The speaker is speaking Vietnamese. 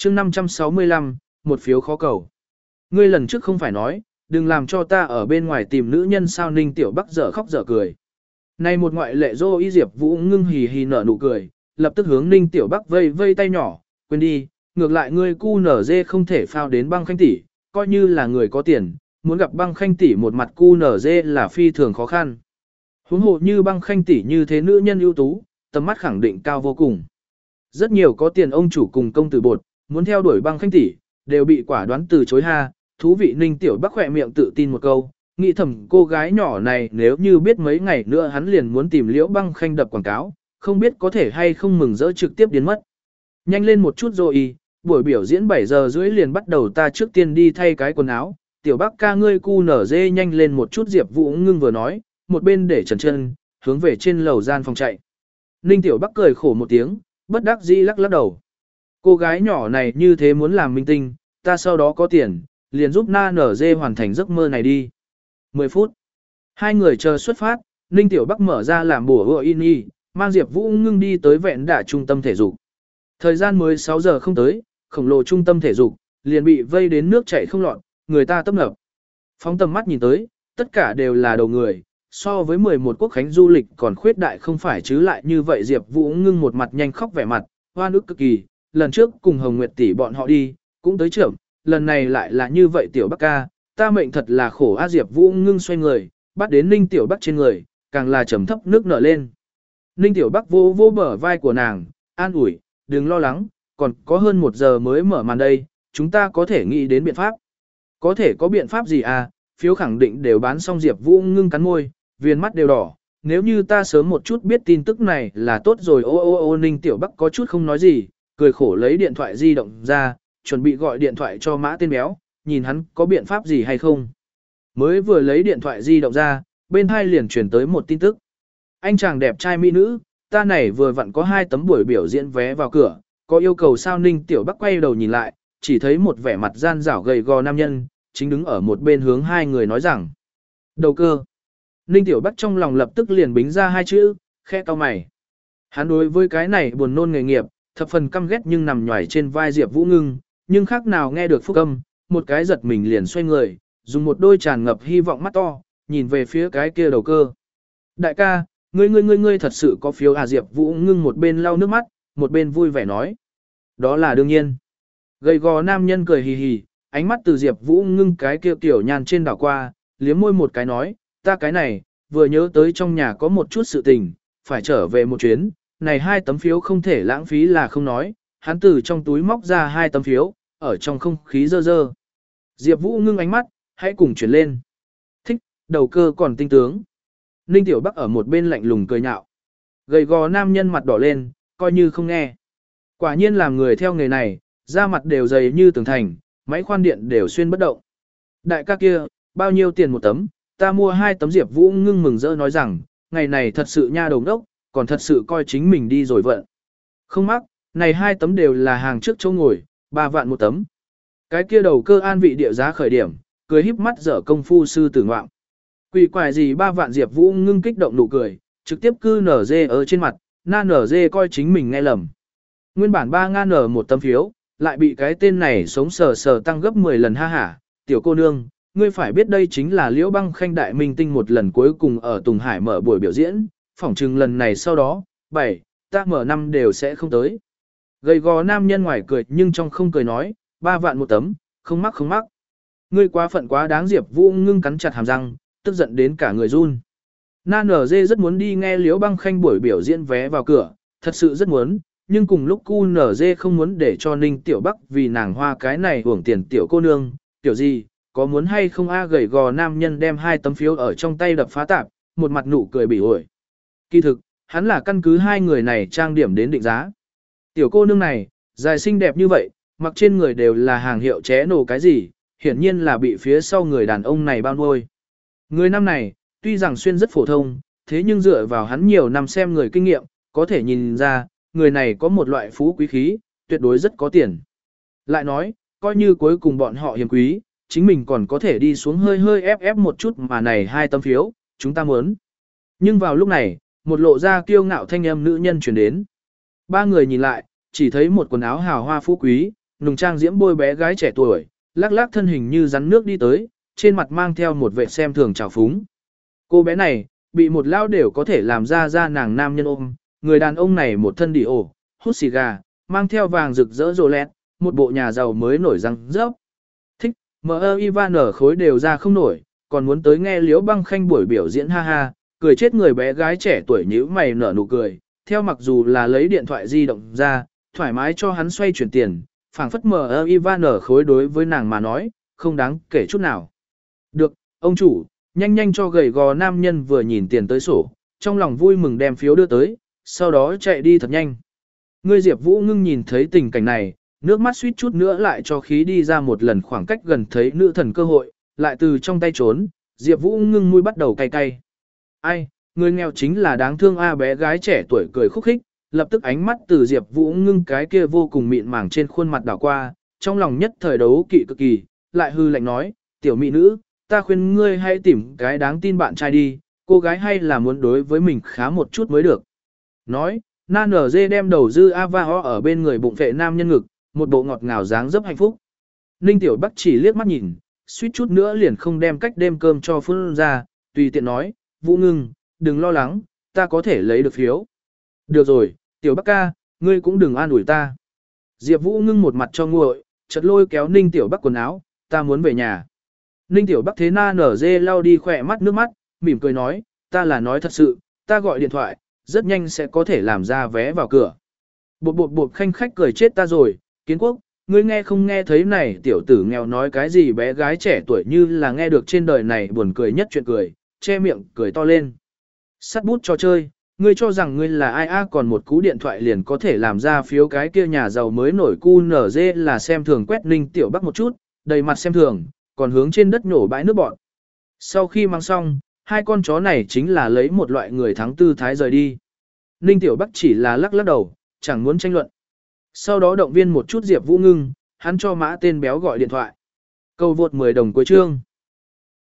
chương 565, một phiếu khó cầu. Ngươi lần trước không phải nói, đừng làm cho ta ở bên ngoài tìm nữ nhân sao. Ninh Tiểu Bắc dở khóc dở cười. Này một ngoại lệ dô y Diệp Vũ ngưng hì hì nở nụ cười, lập tức hướng Ninh Tiểu Bắc vây vây tay nhỏ, quên đi, ngược lại ngươi cu nở dê không thể phao đến Băng Khanh tỷ, coi như là người có tiền, muốn gặp Băng Khanh tỷ một mặt cu nở dê là phi thường khó khăn. Huống hồ như Băng Khanh tỷ như thế nữ nhân ưu tú, tầm mắt khẳng định cao vô cùng. Rất nhiều có tiền ông chủ cùng công tử bột, muốn theo đuổi Băng Khanh tỷ, đều bị quả đoán từ chối ha. Thú vị. Ninh Tiểu Bắc khỏe miệng tự tin một câu, nghĩ thầm cô gái nhỏ này nếu như biết mấy ngày nữa hắn liền muốn tìm Liễu Băng Khanh đập quảng cáo, không biết có thể hay không mừng rỡ trực tiếp biến mất. Nhanh lên một chút rồi, buổi biểu diễn 7 giờ rưỡi liền bắt đầu, ta trước tiên đi thay cái quần áo. Tiểu Bắc ca ngươi cu nở dê nhanh lên một chút. Diệp Vũ ngưng vừa nói, một bên để trần chân, hướng về trên lầu gian phòng chạy. Ninh Tiểu Bắc cười khổ một tiếng, bất đắc dĩ lắc lắc đầu. Cô gái nhỏ này như thế muốn làm minh tinh, ta sau đó có tiền, liền giúp na nở dê hoàn thành giấc mơ này đi. 10 phút. Hai người chờ xuất phát, Ninh Tiểu Bắc mở ra làm bổ ưa in y, mang Diệp Vũ ngưng đi tới vẹn đả trung tâm thể dục. Thời gian mới 6 giờ không tới, khổng lồ trung tâm thể dục, liền bị vây đến nước chảy không lọt, người ta tấp nập. Phóng tầm mắt nhìn tới, tất cả đều là đầu người, so với 11 quốc khánh du lịch còn khuyết đại không phải chứ. Lại như vậy Diệp Vũ ngưng một mặt nhanh khóc vẻ mặt, hoa nước cực kỳ, lần trước cùng Hồng Nguyệt tỷ bọn họ đi, cũng tới trưởng, lần này lại là như vậy. Tiểu Bắc ca, ta mệnh thật là khổ a. Diệp Vũ ngưng xoay người, bắt đến Ninh Tiểu Bắc trên người, càng là trầm thấp nước nở lên. Ninh Tiểu Bắc vô vô bờ vai của nàng, an ủi, đừng lo lắng, còn có hơn 1 giờ mới mở màn đây, chúng ta có thể nghĩ đến biện pháp. Có thể có biện pháp gì à, phiếu khẳng định đều bán xong. Diệp Vũ ngưng cắn môi, viền mắt đều đỏ, nếu như ta sớm một chút biết tin tức này là tốt rồi. Ô. Ninh Tiểu Bắc có chút không nói gì, cười khổ lấy điện thoại di động ra, chuẩn bị gọi điện thoại cho Mã tên béo, nhìn hắn có biện pháp gì hay không. Mới vừa lấy điện thoại di động ra, bên tai liền truyền tới một tin tức. Anh chàng đẹp trai mỹ nữ, ta này vừa vặn có 2 tấm buổi biểu diễn vé vào cửa, có yêu cầu sao? Ninh Tiểu Bắc quay đầu nhìn lại, chỉ thấy một vẻ mặt gian dảo gầy gò nam nhân, chính đứng ở một bên hướng hai người nói rằng. Đầu cơ. Ninh Tiểu Bắc trong lòng lập tức liền bính ra 2 chữ, khẽ cau mày. Hắn đối với cái này buồn nôn nghề nghiệp, thập phần căm ghét nhưng nằm nhòi trên vai Diệp Vũ ngưng, nhưng khác nào nghe được phúc âm, một cái giật mình liền xoay người, dùng một đôi tràn ngập hy vọng mắt to, nhìn về phía cái kia đầu cơ. Đại ca, ngươi thật sự có phiếu à? Diệp Vũ ngưng một bên lau nước mắt, một bên vui vẻ nói. Đó là đương nhiên. Gầy gò nam nhân cười hì hì, ánh mắt từ Diệp Vũ ngưng cái kia tiểu nhàn trên đảo qua, liếm môi một cái nói, ta cái này, vừa nhớ tới trong nhà có một chút sự tình, phải trở về một chuyến, này 2 tấm phiếu không thể lãng phí là không nói, hắn từ trong túi móc ra 2 tấm phiếu, ở trong không khí dơ dơ. Diệp Vũ ngưng ánh mắt, hãy cùng chuyển lên. Thích, đầu cơ còn tinh tướng. Ninh Tiểu Bắc ở một bên lạnh lùng cười nhạo. Gầy gò nam nhân mặt đỏ lên, coi như không nghe. Quả nhiên làm người theo nghề này, da mặt đều dày như tường thành, máy khoan điện đều xuyên bất động. Đại ca kia, bao nhiêu tiền một tấm? Ta mua 2 tấm. Diệp Vũ ngưng mừng rỡ nói rằng, ngày này thật sự nha đầu đốc, còn thật sự coi chính mình đi rồi vận. Không mắc, này 2 tấm đều là hàng trước chỗ ngồi, 3 vạn một tấm. Cái kia đầu cơ an vị địa giá khởi điểm, cười híp mắt dở công phu sư tử ngoạm. Quỷ quái gì 3 vạn? Diệp Vũ ngưng kích động nụ cười, trực tiếp cư nở dê ở trên mặt, na nở dê coi chính mình nghe lầm. Nguyên bản 3 ngàn nở một tấm phiếu, lại bị cái tên này sống sờ sờ tăng gấp 10 lần ha hả. Tiểu cô nương, ngươi phải biết đây chính là Liễu Băng Khanh đại minh tinh một lần cuối cùng ở Tùng Hải mở buổi biểu diễn, phỏng chừng lần này sau đó, 7, ta mở 5 đều sẽ không tới. Gầy gò nam nhân ngoài cười nhưng trong không cười nói, 3 vạn một tấm, không mắc không mắc. Ngươi quá phận quá đáng. Diệp Vũ ngưng cắn chặt hàm răng, tức giận đến cả người run. Na nở dê rất muốn đi nghe Liễu Băng Khanh buổi biểu diễn vé vào cửa, thật sự rất muốn, nhưng cùng lúc cu nở dê không muốn để cho Ninh Tiểu Bắc vì nàng hoa cái này hưởng tiền. Tiểu cô nương, tiểu gì, có muốn hay không a? Gầy gò nam nhân đem 2 tấm phiếu ở trong tay đập phá tạp, một mặt nụ cười bỉ ổi. Kỳ thực, hắn là căn cứ 2 người này trang điểm đến định giá. Tiểu cô nương này, dài xinh đẹp như vậy, mặc trên người đều là hàng hiệu ché nổ cái gì, hiển nhiên là bị phía sau người đàn ông này bao nuôi. Người năm này, tuy rằng xuyên rất phổ thông, thế nhưng dựa vào hắn nhiều năm xem người kinh nghiệm, có thể nhìn ra, người này có một loại phú quý khí, tuyệt đối rất có tiền. Lại nói, coi như cuối cùng bọn họ hiếm quý, chính mình còn có thể đi xuống hơi ép một chút mà này 2 tấm phiếu, chúng ta muốn. Nhưng vào lúc này, một lộ ra kiêu ngạo thanh âm nữ nhân truyền đến. 3 người nhìn lại, chỉ thấy một quần áo hào hoa phú quý, nùng trang diễm bôi bé gái trẻ tuổi, lắc lắc thân hình như rắn nước đi tới, trên mặt mang theo một vẻ xem thường trào phúng. Cô bé này, bị một lao đều có thể làm ra nàng nam nhân ôm, người đàn ông này một thân đi ổ, hút xì gà, mang theo vàng rực rỡ rồ lẹt, một bộ nhà giàu mới nổi răng rớp. Thích, mơ Ivan ở khối đều ra không nổi, còn muốn tới nghe Liễu Băng Khanh buổi biểu diễn ha ha, cười chết người bé gái trẻ tuổi nhíu mày nở nụ cười, theo mặc dù là lấy điện thoại di động ra, thoải mái cho hắn xoay chuyển tiền, phảng phất mờ Ivan ở khối đối với nàng mà nói, không đáng kể chút nào. Được, ông chủ, nhanh nhanh cho gầy gò nam nhân vừa nhìn tiền tới sổ, trong lòng vui mừng đem phiếu đưa tới, sau đó chạy đi thật nhanh. Ngươi Diệp Vũ Ngưng nhìn thấy tình cảnh này, nước mắt suýt chút nữa lại cho khí đi ra một lần khoảng cách gần thấy nữ thần cơ hội, lại từ trong tay trốn, Diệp Vũ Ngưng mũi bắt đầu cay cay. Ai, người nghèo chính là đáng thương a bé gái trẻ tuổi cười khúc khích, lập tức ánh mắt từ Diệp Vũ Ngưng cái kia vô cùng mịn màng trên khuôn mặt đảo qua, trong lòng nhất thời đấu kỵ cực kỳ, lại hư lạnh nói, tiểu mỹ nữ, ta khuyên ngươi hãy tìm cái đáng tin bạn trai đi, cô gái hay là muốn đối với mình khá một chút mới được. Nói, Na nở dê đem đầu dư Ava ho ở bên người bụng vệ nam nhân ngực, một bộ ngọt ngào dáng dấp hạnh phúc. Ninh Tiểu Bắc chỉ liếc mắt nhìn, suýt chút nữa liền không đem cách đêm cơm cho phun ra, tùy tiện nói, Vũ Ngưng, đừng lo lắng, ta có thể lấy được phiếu. Được rồi, Tiểu Bắc ca, ngươi cũng đừng an ủi ta. Diệp Vũ Ngưng một mặt cho nguội, chợt lôi kéo Ninh Tiểu Bắc quần áo, ta muốn về nhà. Ninh Tiểu Bắc thế Na nở dê lau đi khỏe mắt nước mắt, mỉm cười nói, ta là nói thật sự, ta gọi điện thoại, rất nhanh sẽ có thể làm ra vé vào cửa. Bột khanh khách cười chết ta rồi, Kiến Quốc, ngươi nghe không nghe thấy này tiểu tử nghèo nói cái gì bé gái trẻ tuổi như là nghe được trên đời này buồn cười nhất chuyện cười, che miệng cười to lên. Sắt bút cho chơi, ngươi cho rằng ngươi là ai a còn một cú điện thoại liền có thể làm ra phiếu cái kia nhà giàu mới nổi cu nở dê là xem thường quét Ninh Tiểu Bắc một chút, đầy mặt xem thường, còn hướng trên đất nhổ bãi nước bọn. Sau khi mang xong, hai con chó này chính là lấy một loại người thắng tư thái rời đi. Ninh Tiểu Bắc chỉ là lắc lắc đầu, chẳng muốn tranh luận. Sau đó động viên một chút Diệp Vũ Ngưng, hắn cho mã tên béo gọi điện thoại. Cầu vượt 10 đồng cuối chương.